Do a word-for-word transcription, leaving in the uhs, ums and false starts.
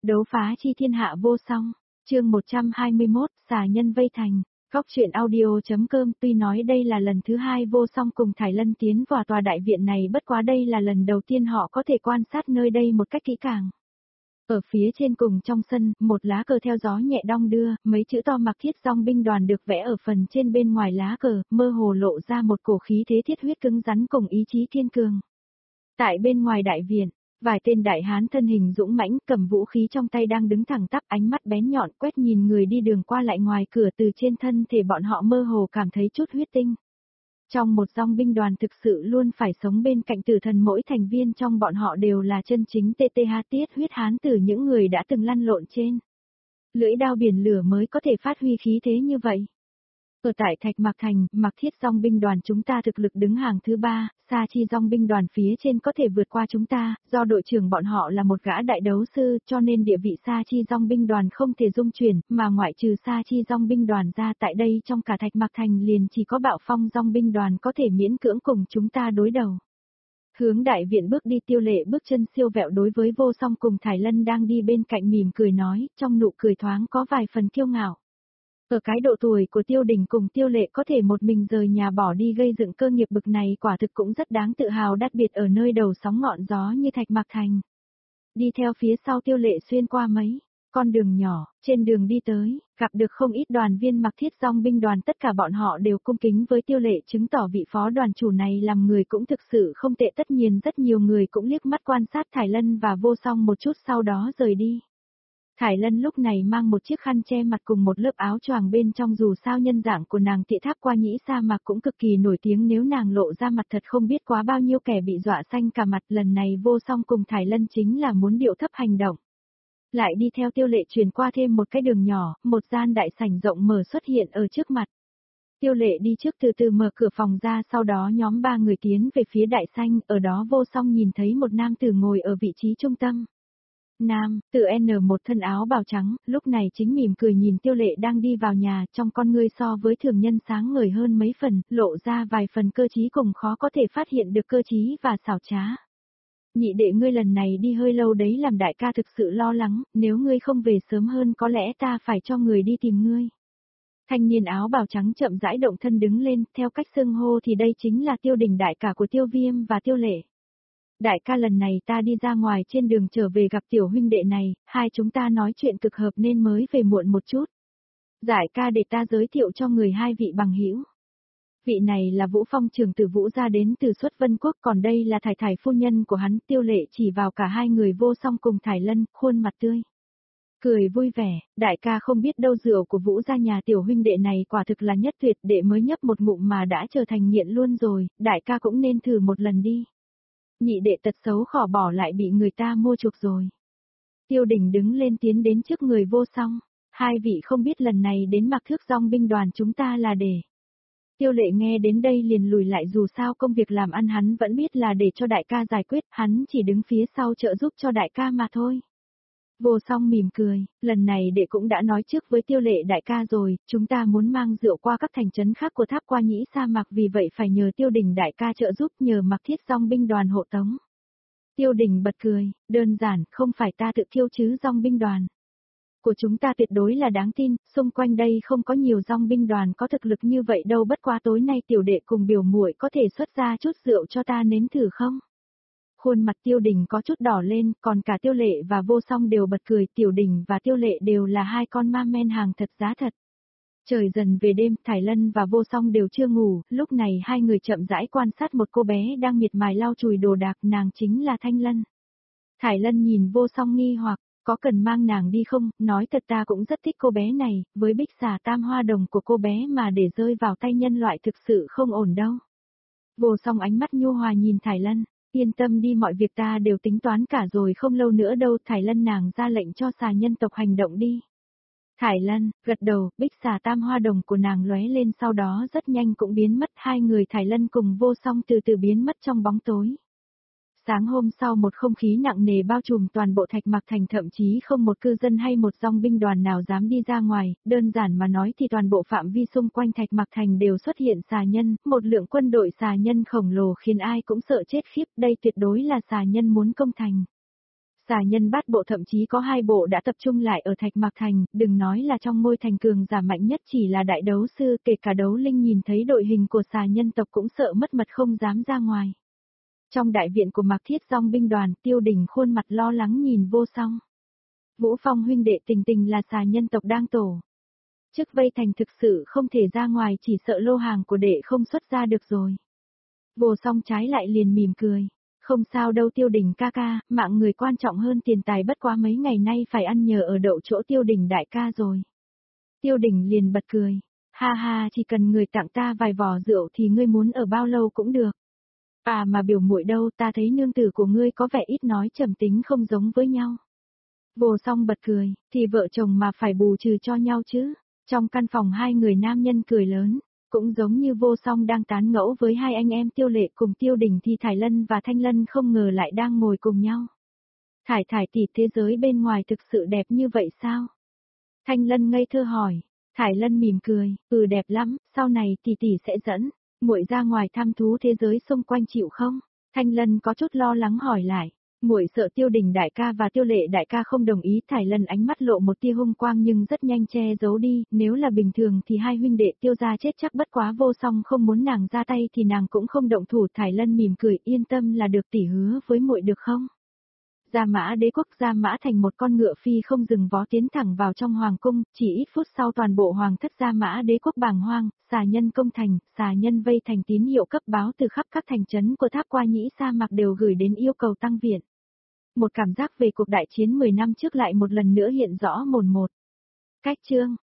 Đấu phá chi thiên hạ vô song, chương một trăm hai mươi mốt, xà nhân vây thành. Góc truyện audio.com. Tuy nói đây là lần thứ hai vô song cùng Thải Lân tiến vào tòa đại viện này, bất quá đây là lần đầu tiên họ có thể quan sát nơi đây một cách kỹ càng. Ở phía trên cùng trong sân, một lá cờ theo gió nhẹ đong đưa, mấy chữ to Mặc Thiết Dong binh đoàn được vẽ ở phần trên bên ngoài lá cờ, mơ hồ lộ ra một cổ khí thế thiết huyết cứng rắn cùng ý chí kiên cường. Tại bên ngoài đại viện, vài tên đại hán thân hình dũng mãnh, cầm vũ khí trong tay đang đứng thẳng tắp, ánh mắt bén nhọn quét nhìn người đi đường qua lại ngoài cửa, từ trên thân thể bọn họ mơ hồ cảm thấy chút huyết tinh. Trong một dong binh đoàn thực sự luôn phải sống bên cạnh tử thần, mỗi thành viên trong bọn họ đều là chân chính tê tê ha tiết huyết hán tử, những người đã từng lăn lộn trên lưỡi đao biển lửa mới có thể phát huy khí thế như vậy. Ở tại Thạch Mạc Thành, Mặc Thiết dong binh đoàn chúng ta thực lực đứng hàng thứ ba, Sa Chi dong binh đoàn phía trên có thể vượt qua chúng ta, do đội trưởng bọn họ là một gã đại đấu sư, cho nên địa vị Sa Chi dong binh đoàn không thể dung chuyển, mà ngoại trừ Sa Chi dong binh đoàn ra, tại đây trong cả Thạch Mạc Thành liền chỉ có Bạo Phong dong binh đoàn có thể miễn cưỡng cùng chúng ta đối đầu. Hướng đại viện bước đi, Tiêu Lệ bước chân siêu vẹo đối với Vô Song cùng Thải Lân đang đi bên cạnh mỉm cười nói, trong nụ cười thoáng có vài phần kiêu ngạo. Ở cái độ tuổi của Tiêu Đình cùng Tiêu Lệ có thể một mình rời nhà bỏ đi gây dựng cơ nghiệp bực này, quả thực cũng rất đáng tự hào, đặc biệt ở nơi đầu sóng ngọn gió như Thạch Mạc Thành. Đi theo phía sau Tiêu Lệ xuyên qua mấy con đường nhỏ, trên đường đi tới, gặp được không ít đoàn viên Mặc Thiết dong binh đoàn, tất cả bọn họ đều cung kính với Tiêu Lệ, chứng tỏ vị phó đoàn chủ này làm người cũng thực sự không tệ. Tất nhiên rất nhiều người cũng liếc mắt quan sát Thải Lân và Vô Song một chút, sau đó rời đi. Thải Lân lúc này mang một chiếc khăn che mặt cùng một lớp áo choàng bên trong, dù sao nhân dạng của nàng Tị Tháp Qua Nhĩ Sa Mạc cũng cực kỳ nổi tiếng, nếu nàng lộ ra mặt thật không biết quá bao nhiêu kẻ bị dọa xanh cả mặt. Lần này Vô Song cùng Thải Lân chính là muốn điệu thấp hành động. Lại đi theo Tiêu Lệ truyền qua thêm một cái đường nhỏ, một gian đại sảnh rộng mở xuất hiện ở trước mặt. Tiêu Lệ đi trước từ từ mở cửa phòng ra, sau đó nhóm ba người tiến về phía đại sảnh, ở đó Vô Song nhìn thấy một nam tử ngồi ở vị trí trung tâm. Nam, tự N một thân áo bào trắng, lúc này chính mỉm cười nhìn Tiêu Lệ đang đi vào nhà, trong con ngươi so với thường nhân sáng ngời hơn mấy phần, lộ ra vài phần cơ trí cùng khó có thể phát hiện được cơ trí và xảo trá. Nhị đệ, ngươi lần này đi hơi lâu đấy, làm đại ca thực sự lo lắng, nếu ngươi không về sớm hơn có lẽ ta phải cho người đi tìm ngươi. Thanh niên áo bào trắng chậm rãi động thân đứng lên, theo cách xưng hô thì đây chính là Tiêu Đình, đại ca của Tiêu Viêm và Tiêu Lệ. Đại ca, lần này ta đi ra ngoài trên đường trở về gặp tiểu huynh đệ này, hai chúng ta nói chuyện cực hợp nên mới về muộn một chút. Đại ca, để ta giới thiệu cho người hai vị bằng hữu. Vị này là Vũ Phong trưởng tử Vũ gia đến từ Xuất Vân Quốc, còn đây là Thải Thải phu nhân của hắn. Tiêu Lệ chỉ vào cả hai người Vô Song cùng Thải Lân, khuôn mặt tươi cười vui vẻ. Đại ca không biết đâu, rượu của Vũ gia nhà tiểu huynh đệ này quả thực là nhất tuyệt, đệ mới nhấp một ngụm mà đã trở thành nghiện luôn rồi, đại ca cũng nên thử một lần đi. Nhị đệ tật xấu khỏ bỏ lại bị người ta mua chuộc rồi. Tiêu Đình đứng lên tiến đến trước người Vô Song. Hai vị không biết lần này đến Mặc Thước dong binh đoàn chúng ta là để. Tiêu Lệ nghe đến đây liền lùi lại, dù sao công việc làm ăn hắn vẫn biết là để cho đại ca giải quyết, hắn chỉ đứng phía sau trợ giúp cho đại ca mà thôi. Vô Song mỉm cười, lần này đệ cũng đã nói trước với Tiêu Lệ đại ca rồi, chúng ta muốn mang rượu qua các thành trấn khác của Tháp Qua Nhĩ Sa Mạc, vì vậy phải nhờ Tiêu Đình đại ca trợ giúp, nhờ Mặc Thiết dong binh đoàn hộ tống. Tiêu Đình bật cười, đơn giản, không phải ta tự thiêu chứ, dong binh đoàn của chúng ta tuyệt đối là đáng tin, xung quanh đây không có nhiều dong binh đoàn có thực lực như vậy đâu, bất quá tối nay tiểu đệ cùng biểu muội có thể xuất ra chút rượu cho ta nếm thử không? Khuôn mặt Tiêu Đình có chút đỏ lên, còn cả Tiêu Lệ và Vô Song đều bật cười, Tiểu Đình và Tiêu Lệ đều là hai con ma men hàng thật giá thật. Trời dần về đêm, Thải Lân và Vô Song đều chưa ngủ, lúc này hai người chậm rãi quan sát một cô bé đang miệt mài lau chùi đồ đạc, nàng chính là Thanh Lân. Thải Lân nhìn Vô Song nghi hoặc, có cần mang nàng đi không, nói thật ta cũng rất thích cô bé này, với bích xà tam hoa đồng của cô bé mà để rơi vào tay nhân loại thực sự không ổn đâu. Vô Song ánh mắt nhu hòa nhìn Thải Lân. Yên tâm đi, mọi việc ta đều tính toán cả rồi, không lâu nữa đâu. Thải Lân nàng ra lệnh cho xà nhân tộc hành động đi. Thải Lân gật đầu, bích xà tam hoa đồng của nàng lóe lên, sau đó rất nhanh cũng biến mất. Hai người Thải Lân cùng Vô Song từ từ biến mất trong bóng tối. Sáng hôm sau, một không khí nặng nề bao trùm toàn bộ Thạch Mạc Thành, thậm chí không một cư dân hay một dong binh đoàn nào dám đi ra ngoài, đơn giản mà nói thì toàn bộ phạm vi xung quanh Thạch Mạc Thành đều xuất hiện xà nhân, một lượng quân đội xà nhân khổng lồ khiến ai cũng sợ chết khiếp, đây tuyệt đối là xà nhân muốn công thành. Xà nhân bát bộ thậm chí có hai bộ đã tập trung lại ở Thạch Mạc Thành, đừng nói là trong ngôi thành cường giả mạnh nhất chỉ là đại đấu sư, kể cả đấu linh nhìn thấy đội hình của xà nhân tộc cũng sợ mất mật không dám ra ngoài. Trong đại viện của Mạc Thiết Dòng binh đoàn, Tiêu Đình khuôn mặt lo lắng nhìn Vô Song. Vũ Phong huynh đệ, tình tình là xà nhân tộc đang tổ chức vây thành, thực sự không thể ra ngoài, chỉ sợ lô hàng của đệ không xuất ra được rồi. Vô Song trái lại liền mỉm cười. Không sao đâu Tiêu Đình ca ca, mạng người quan trọng hơn tiền tài, bất quá mấy ngày nay phải ăn nhờ ở đậu chỗ Tiêu Đình đại ca rồi. Tiêu Đình liền bật cười. Ha ha, chỉ cần người tặng ta vài vò rượu thì ngươi muốn ở bao lâu cũng được. À mà biểu muội đâu, ta thấy nương tử của ngươi có vẻ ít nói, trầm tính không giống với nhau. Vô Song bật cười, thì vợ chồng mà phải bù trừ cho nhau chứ. Trong căn phòng hai người nam nhân cười lớn, cũng giống như Vô Song đang tán ngẫu với hai anh em Tiêu Lệ cùng Tiêu Đình thì Thải Lân và Thanh Lân không ngờ lại đang ngồi cùng nhau. Thải Thải tỷ, thế giới bên ngoài thực sự đẹp như vậy sao? Thanh Lân ngây thơ hỏi. Thải Lân mỉm cười, ừ đẹp lắm, sau này tỷ tỷ sẽ dẫn muội ra ngoài thăm thú thế giới xung quanh chịu không? Thanh Lân có chút lo lắng hỏi lại. Muội sợ Tiêu Đình đại ca và Tiêu Lệ đại ca không đồng ý. Thải Lân ánh mắt lộ một tia hung quang nhưng rất nhanh che giấu đi, nếu là bình thường thì hai huynh đệ Tiêu gia chết chắc, bất quá Vô Song không muốn nàng ra tay thì nàng cũng không động thủ. Thải Lân mỉm cười, yên tâm là được, tỷ hứa với muội được không? Gia Mã Đế quốc. Gia Mã thành một con ngựa phi không dừng vó tiến thẳng vào trong hoàng cung, chỉ ít phút sau toàn bộ hoàng thất Gia Mã Đế quốc bàng hoang, xà nhân công thành, xà nhân vây thành, tín hiệu cấp báo từ khắp các thành trấn của Tháp Qua Nhĩ Sa Mạc đều gửi đến yêu cầu tăng viện. Một cảm giác về cuộc đại chiến mười năm trước lại một lần nữa hiện rõ mồn một. Cách chương